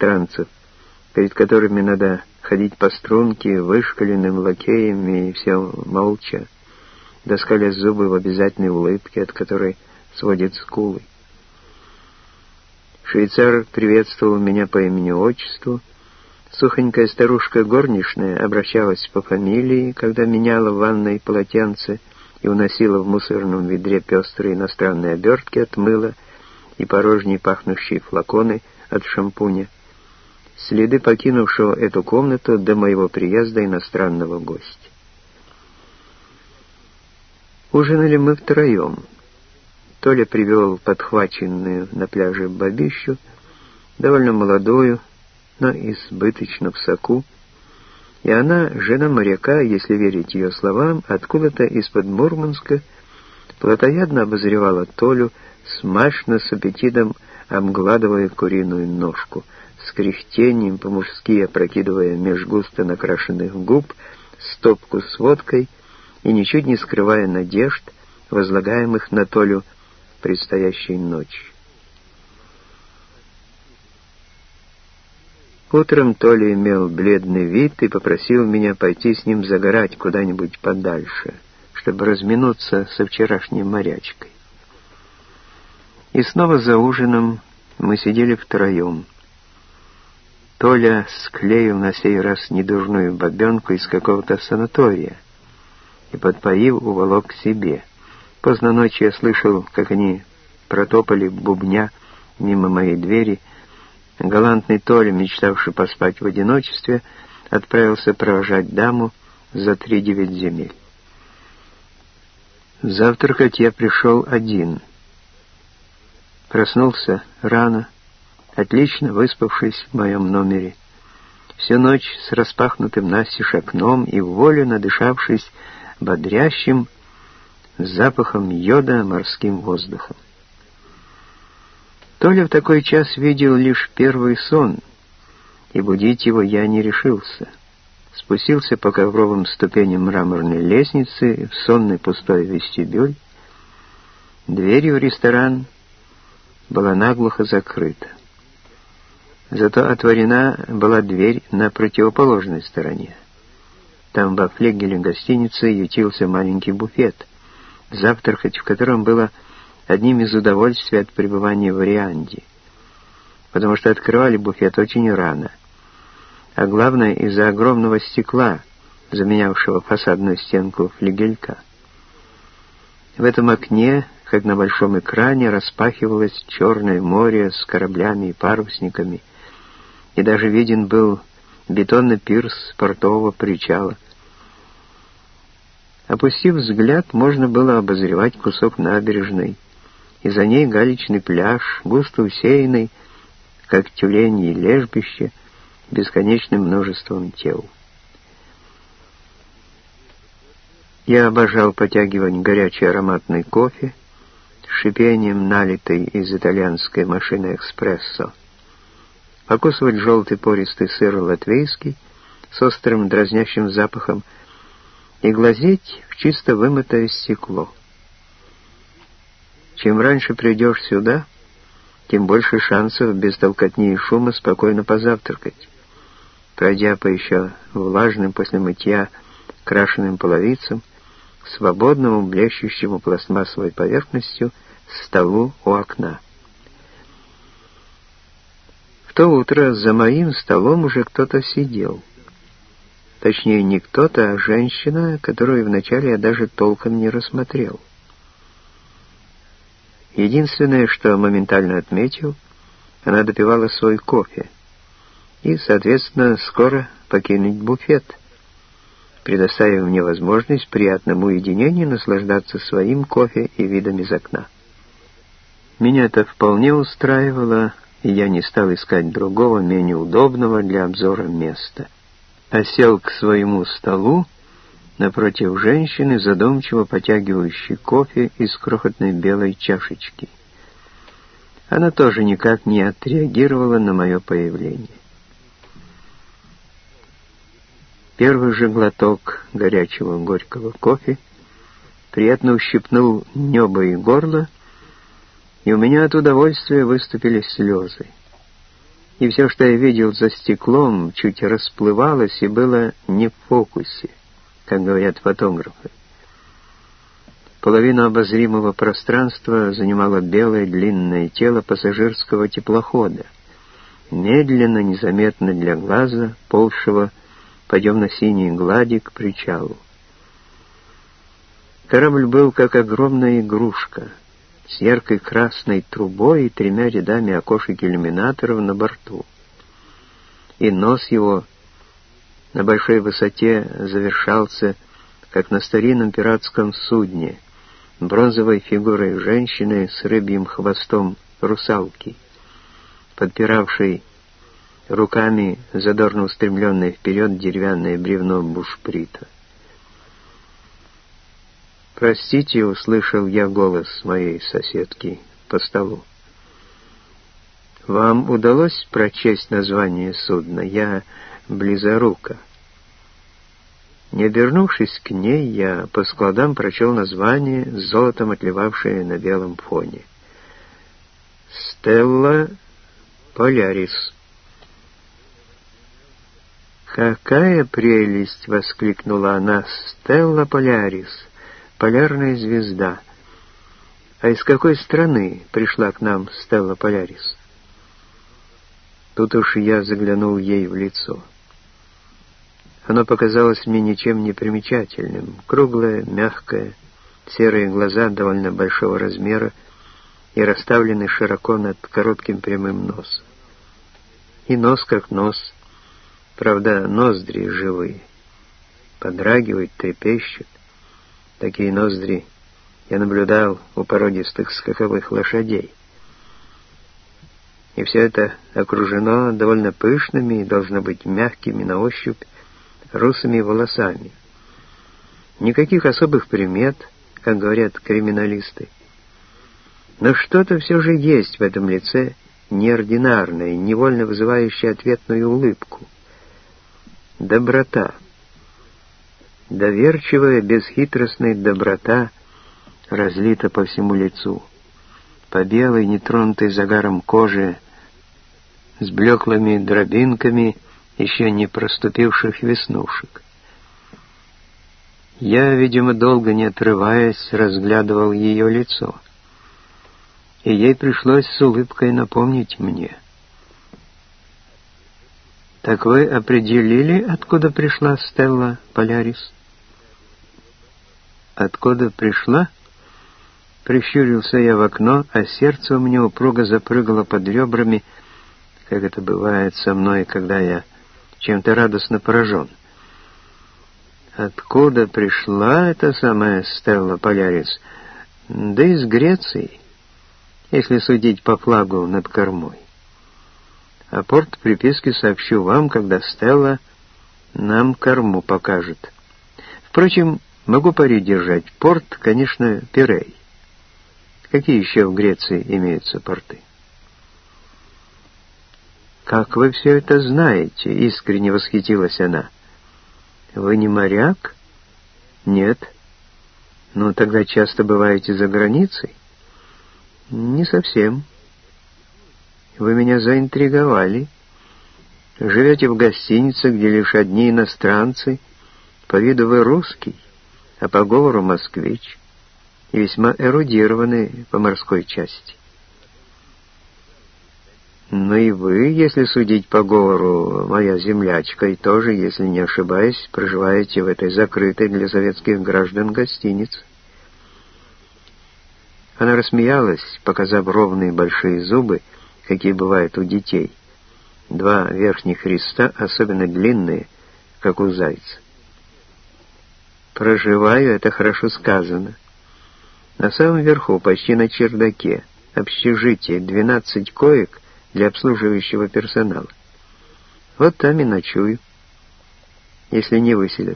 иностранцев, перед которыми надо ходить по струнке, вышкаленным лакеями, и все молча, доскаля зубы в обязательной улыбке, от которой сводит скулы. Швейцар приветствовал меня по имени-отчеству. Сухонькая старушка горничная обращалась по фамилии, когда меняла в ванной полотенце и уносила в мусорном ведре пестрые иностранные обертки от мыла и порожние пахнущие флаконы от шампуня, следы покинувшего эту комнату до моего приезда иностранного гостя. Ужинали мы втроем. Толя привел подхваченную на пляже бабищу, довольно молодую, но избыточно в соку, и она, жена моряка, если верить ее словам, откуда-то из-под Мурманска, плотоядно обозревала Толю, смачно с аппетитом обгладывая куриную ножку, с кряхтением по-мужски опрокидывая меж густо накрашенных губ стопку с водкой и ничуть не скрывая надежд, возлагаемых на Толю предстоящей ночи. Утром Толя имел бледный вид и попросил меня пойти с ним загорать куда-нибудь подальше, чтобы разминуться со вчерашней морячкой. И снова за ужином мы сидели втроем. Толя склеил на сей раз недурную бабенку из какого-то санатория и, подпоив, уволок к себе. Поздно ночью я слышал, как они протопали бубня мимо моей двери. Галантный Толя, мечтавший поспать в одиночестве, отправился провожать даму за 3-9 земель. Завтракать я пришел один. Проснулся рано, отлично выспавшись в моем номере. Всю ночь с распахнутым настежь окном и в волю надышавшись бодрящим запахом йода морским воздухом. Толя в такой час видел лишь первый сон, и будить его я не решился. Спустился по ковровым ступеням мраморной лестницы в сонный пустой вестибюль. Дверь в ресторан была наглухо закрыта. Зато отворена была дверь на противоположной стороне. Там во флигеле гостиницы ютился маленький буфет, завтракать в котором было одним из удовольствий от пребывания в Рианде, потому что открывали буфет очень рано, а главное из-за огромного стекла, заменявшего фасадную стенку флигелька. В этом окне, как на большом экране, распахивалось черное море с кораблями и парусниками, и даже виден был бетонный пирс портового причала. Опустив взгляд, можно было обозревать кусок набережной, и за ней галечный пляж, густо усеянный, как тюленье лежбище, бесконечным множеством тел. Я обожал потягивать горячий ароматный кофе с шипением, налитый из итальянской машины эспрессо, покусывать желтый пористый сыр латвийский с острым дразнящим запахом и глазеть в чисто вымытое стекло. Чем раньше придешь сюда, тем больше шансов без толкотни и шума спокойно позавтракать, пройдя по еще влажным после мытья крашеным половицам к свободному, блещущему пластмассовой поверхностью столу у окна. В то утро за моим столом уже кто-то сидел. Точнее, не кто-то, а женщина, которую вначале я даже толком не рассмотрел. Единственное, что моментально отметил, она допивала свой кофе и, соответственно, скоро покинуть буфет, предоставив мне возможность в приятном уединении наслаждаться своим кофе и видом из окна. Меня это вполне устраивало, и я не стал искать другого, менее удобного для обзора места, а сел к своему столу напротив женщины, задумчиво потягивающей кофе из крохотной белой чашечки. Она тоже никак не отреагировала на мое появление. Первый же глоток горячего горького кофе приятно ущипнул небо и горло, и у меня от удовольствия выступили слезы. и все, что я видел за стеклом, чуть расплывалось и было не в фокусе, как говорят фотографы. Половину обозримого пространства занимало белое длинное тело пассажирского теплохода, медленно, незаметно для глаза, ползшего по темно-синей глади к причалу. Корабль был как огромная игрушка, с яркой красной трубой и 3 рядами окошек иллюминаторов на борту. И нос его на большой высоте завершался, как на старинном пиратском судне, бронзовой фигурой женщины с рыбьим хвостом русалки, подпиравшей руками задорно устремленное вперед деревянное бревно бушприта. «Простите», — услышал я голос моей соседки по столу. «Вам удалось прочесть название судна? Я близорука». Не обернувшись к ней, я по складам прочел название, золотом отливавшее на белом фоне. «Стелла Полярис». «Какая прелесть!» — воскликнула она. «Стелла Полярис, полярная звезда. А из какой страны пришла к нам Стелла Полярис?» Тут уж я заглянул ей в лицо. Оно показалось мне ничем не примечательным. Круглое, мягкое, серые глаза довольно большого размера и расставлены широко над коротким прямым носом. И нос как нос, правда, ноздри живые, подрагивают, трепещут. Такие ноздри я наблюдал у породистых скаковых лошадей. И все это окружено довольно пышными и должно быть мягкими на ощупь русыми волосами. Никаких особых примет, как говорят криминалисты. Но что-то все же есть в этом лице неординарное, невольно вызывающее ответную улыбку. Доброта. Доверчивая, бесхитростная доброта разлита по всему лицу. По белой, нетронутой загаром кожи, с блеклыми дробинками еще не проступивших веснушек. Я, видимо, долго не отрываясь, разглядывал ее лицо, и ей пришлось с улыбкой напомнить мне. «Так вы определили, откуда пришла Стелла Полярис?» «Откуда пришла?» Прищурился я в окно, а сердце у меня упруго запрыгало под ребрами, как это бывает со мной, когда я чем-то радостно поражен. Откуда пришла эта самая Стелла Полярис? Да из Греции, если судить по флагу над кормой. А порт приписки сообщу вам, когда Стелла нам корму покажет. Впрочем, могу пари держать. Порт, конечно, Пирей. Какие еще в Греции имеются порты? «Как вы все это знаете?» — искренне восхитилась она. «Вы не моряк?» «Нет». «Ну, тогда часто бываете за границей?» «Не совсем». «Вы меня заинтриговали. Живете в гостинице, где лишь одни иностранцы. По виду вы русский, а по говору москвич, и весьма эрудированный по морской части. Ну и вы, если судить по говору, моя землячка, и тоже, если не ошибаюсь, проживаете в этой закрытой для советских граждан гостинице». Она рассмеялась, показав ровные большие зубы, какие бывают у детей. 2 верхних реста, особенно длинные, как у зайца. «Проживаю» — это хорошо сказано. На самом верху, почти на чердаке, общежитие, 12 коек для обслуживающего персонала. Вот там и ночую, если не выселят.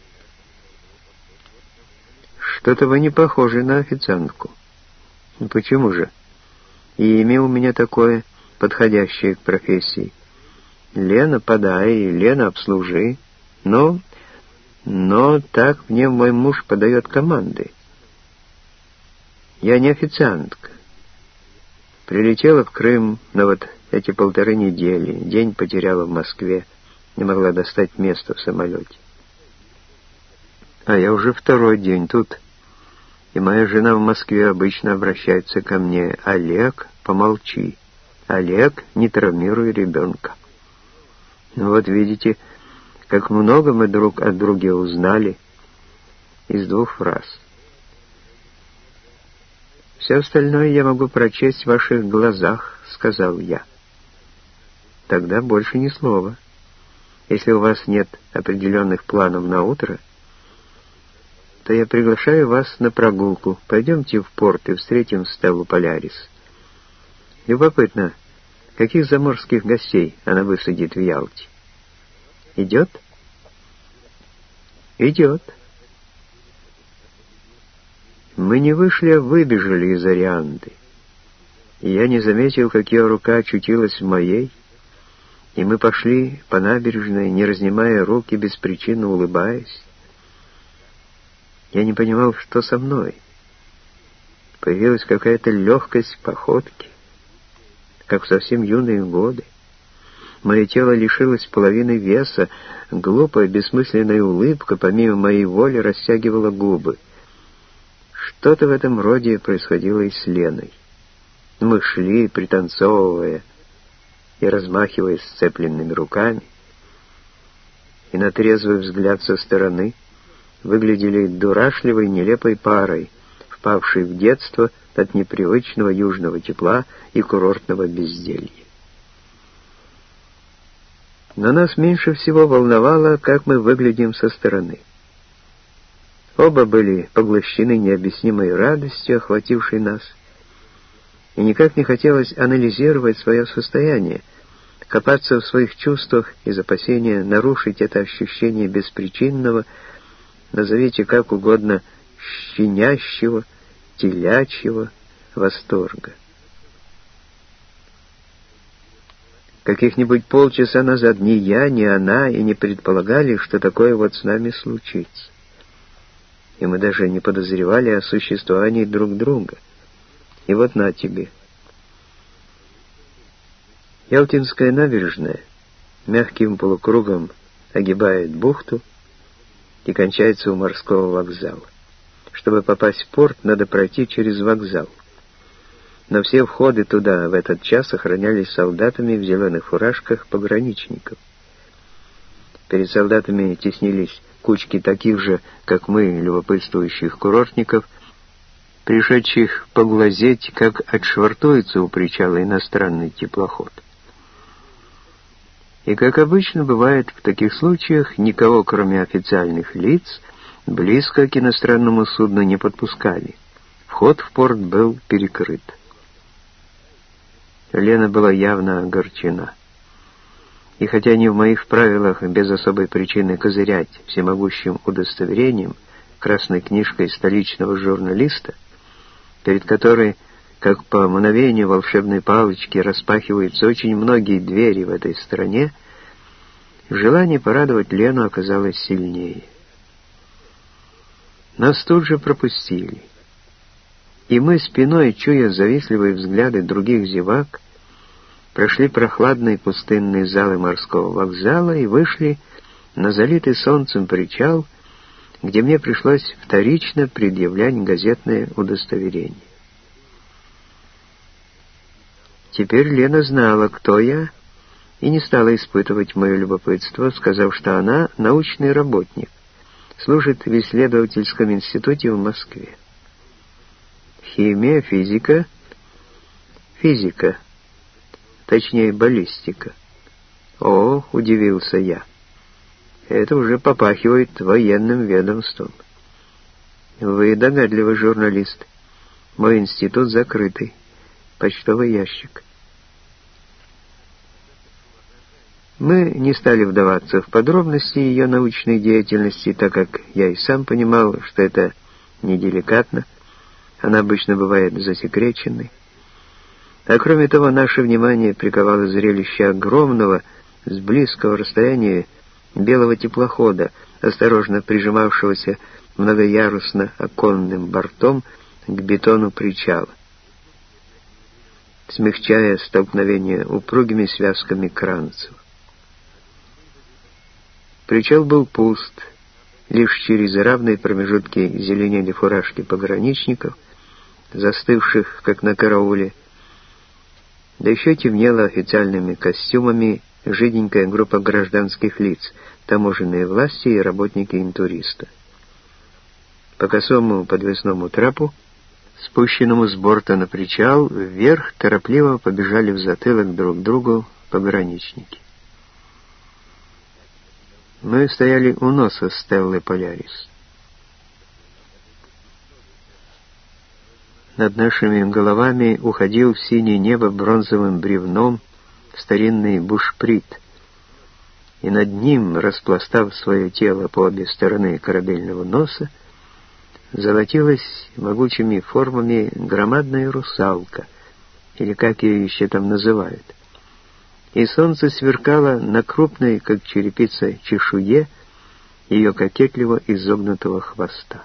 Что-то вы не похожи на официантку. Почему же? И имя у меня такое, подходящее к профессии. Лена, подай, Лена, обслужи. Но так мне мой муж подает команды. Я не официантка. Прилетела в Крым на вот эти 1,5 недели. День потеряла в Москве, не могла достать место в самолете. А я уже 2-й день тут, и моя жена в Москве обычно обращается ко мне: «Олег, помолчи. Олег, не травмируй ребенка». Ну вот видите, как много мы друг от друга узнали из 2 фраз. «Все остальное я могу прочесть в ваших глазах», — сказал я. «Тогда больше ни слова. Если у вас нет определенных планов на утро, то я приглашаю вас на прогулку. Пойдемте в порт и встретим Стеллу Полярис. Любопытно, каких заморских гостей она высадит в Ялте? Идет?» «Идет». Мы не вышли, а выбежали из Орианды. И я не заметил, как ее рука очутилась в моей, и мы пошли по набережной, не разнимая руки, беспричинно улыбаясь. Я не понимал, что со мной. Появилась какая-то легкость походки, как в совсем юные годы. Мое тело лишилось половины веса, глупая, бессмысленная улыбка, помимо моей воли, растягивала губы. Что-то в этом роде происходило и с Леной. Мы шли, пританцовывая и размахивая сцепленными руками, и на трезвый взгляд со стороны выглядели дурашливой, нелепой парой, впавшей в детство от непривычного южного тепла и курортного безделья. Но нас меньше всего волновало, как мы выглядим со стороны. Оба были поглощены необъяснимой радостью, охватившей нас, и никак не хотелось анализировать свое состояние, копаться в своих чувствах из опасения нарушить это ощущение беспричинного, назовите как угодно, щенящего, телячьего восторга. Каких-нибудь полчаса назад ни я, ни она и не предполагали, что такое вот с нами случится. И мы даже не подозревали о существовании друг друга. И вот на тебе. Ялтинская набережная мягким полукругом огибает бухту и кончается у морского вокзала. Чтобы попасть в порт, надо пройти через вокзал. Но все входы туда в этот час охранялись солдатами в зеленых фуражках пограничников. Перед солдатами теснились кучки таких же, как мы, любопытствующих курортников, пришедших поглазеть, как отшвартуется у причала иностранный теплоход. И, как обычно бывает в таких случаях, никого, кроме официальных лиц, близко к иностранному судну не подпускали. Вход в порт был перекрыт. Лена была явно огорчена. И хотя не в моих правилах без особой причины козырять всемогущим удостоверением, красной книжкой столичного журналиста, перед которой, как по мгновению волшебной палочки, распахиваются очень многие двери в этой стране, желание порадовать Лену оказалось сильнее. Нас тут же пропустили. И мы, спиной чуя завистливые взгляды других зевак, прошли прохладные пустынные залы морского вокзала и вышли на залитый солнцем причал, где мне пришлось вторично предъявлять газетное удостоверение. Теперь Лена знала, кто я, и не стала испытывать мое любопытство, сказав, что она научный работник, служит в исследовательском институте в Москве. Химия, физика, точнее баллистика. О, удивился я. Это уже попахивает военным ведомством. Вы догадливый журналист. Мой институт закрытый. Почтовый ящик. Мы не стали вдаваться в подробности ее научной деятельности, так как я и сам понимал, что это неделикатно. Она обычно бывает засекреченной. А кроме того, наше внимание приковало зрелище огромного, с близкого расстояния, белого теплохода, осторожно прижимавшегося многоярусно оконным бортом к бетону причала. смягчая столкновение упругими связками кранцев. Причал был пуст, лишь через равные промежутки зеленели фуражки пограничников, застывших, как на карауле, да еще темнела официальными костюмами жиденькая группа гражданских лиц, таможенные власти и работники интуриста. По косому подвесному трапу, спущенному с борта на причал, вверх торопливо побежали в затылок друг другу пограничники. Мы стояли у носа Стеллы Полярис. Над нашими головами уходил в синее небо бронзовым бревном старинный бушприт, и над ним, распластав свое тело по обе стороны корабельного носа, золотилась могучими формами громадная русалка, или как ее еще там называют, и солнце сверкало на крупной, как черепица, чешуе ее кокетливо изогнутого хвоста.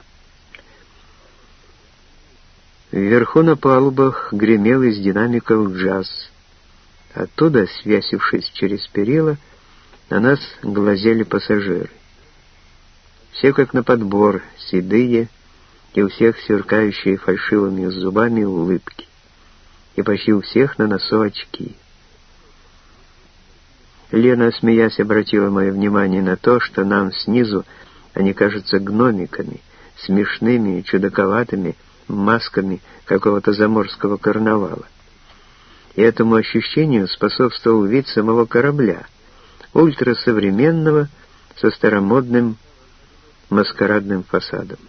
Вверху на палубах гремел из динамиков джаз. Оттуда, свесившись через перила, на нас глазели пассажиры. Все как на подбор, седые, и у всех сверкающие фальшивыми зубами улыбки, и почти у всех на носу очки. Лена, смеясь, обратила мое внимание на то, что нам снизу они кажутся гномиками, смешными и чудаковатыми масками какого-то заморского карнавала. И этому ощущению способствовал вид самого корабля, ультрасовременного, со старомодным маскарадным фасадом.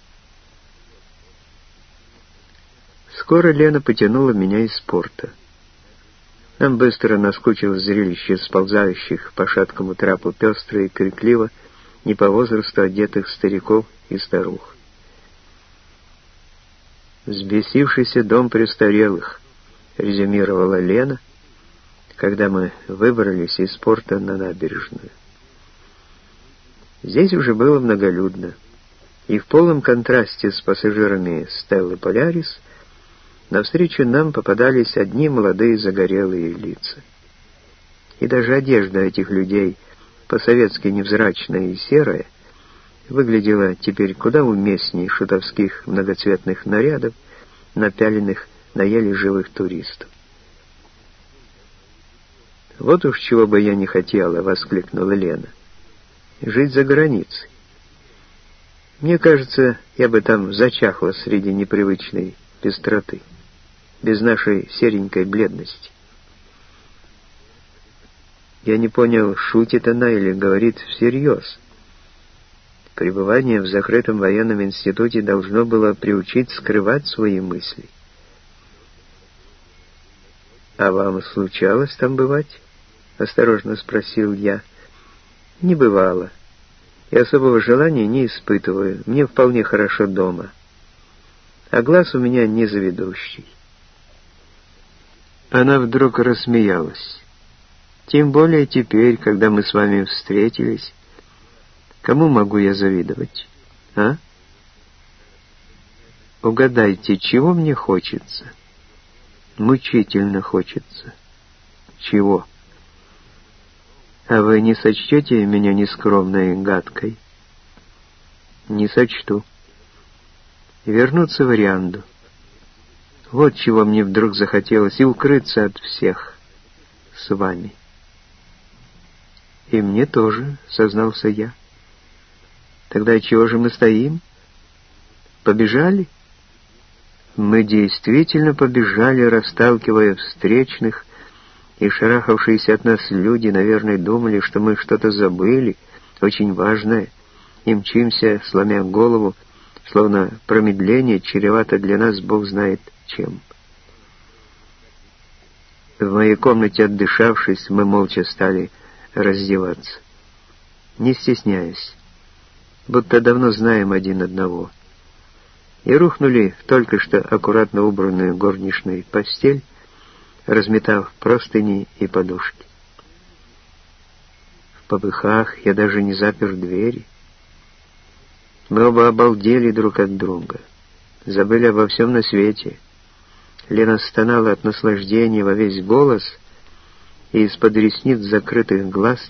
Скоро Лена потянула меня из порта. Нам быстро наскучило зрелище сползающих по шаткому трапу пестро и крикливо, не по возрасту одетых стариков и старух. «Взбесившийся дом престарелых», — резюмировала Лена, когда мы выбрались из порта на набережную. Здесь уже было многолюдно, и в полном контрасте с пассажирами Стеллы Полярис навстречу нам попадались одни молодые загорелые лица. И даже одежда этих людей, по-советски невзрачная и серая, выглядела теперь куда уместней шутовских многоцветных нарядов, напяленных на еле живых туристов. «Вот уж чего бы я не хотела», — воскликнула Лена. «Жить за границей. Мне кажется, я бы там зачахла среди непривычной пестроты, без нашей серенькой бледности». Я не понял, шутит она или говорит всерьез. Пребывание в закрытом военном институте должно было приучить скрывать свои мысли. «А вам случалось там бывать?» — осторожно спросил я. «Не бывало. И особого желания не испытываю. Мне вполне хорошо дома. А глаз у меня не заведущий». Она вдруг рассмеялась. «Тем более теперь, когда мы с вами встретились. Кому могу я завидовать, а? Угадайте, чего мне хочется? Мучительно хочется. Чего? А вы не сочтете меня нескромной и гадкой?» «Не сочту. Вернуться в Орианду. Вот чего мне вдруг захотелось, и укрыться от всех с вами». «И мне тоже», — сознался я. «Тогда чего же мы стоим? Побежали?» Мы действительно побежали, расталкивая встречных, и шарахавшиеся от нас люди, наверное, думали, что мы что-то забыли, очень важное, и мчимся, сломя голову, словно промедление чревато для нас бог знает чем. В моей комнате, отдышавшись, мы молча стали раздеваться, не стесняясь, будто давно знаем один одного, и рухнули в только что аккуратно убранную горничную постель, разметав простыни и подушки. В попыхах я даже не запер двери. Мы оба обалдели друг от друга, забыли обо всем на свете, Лена стонала от наслаждения во весь голос, и из-под ресниц закрытых глаз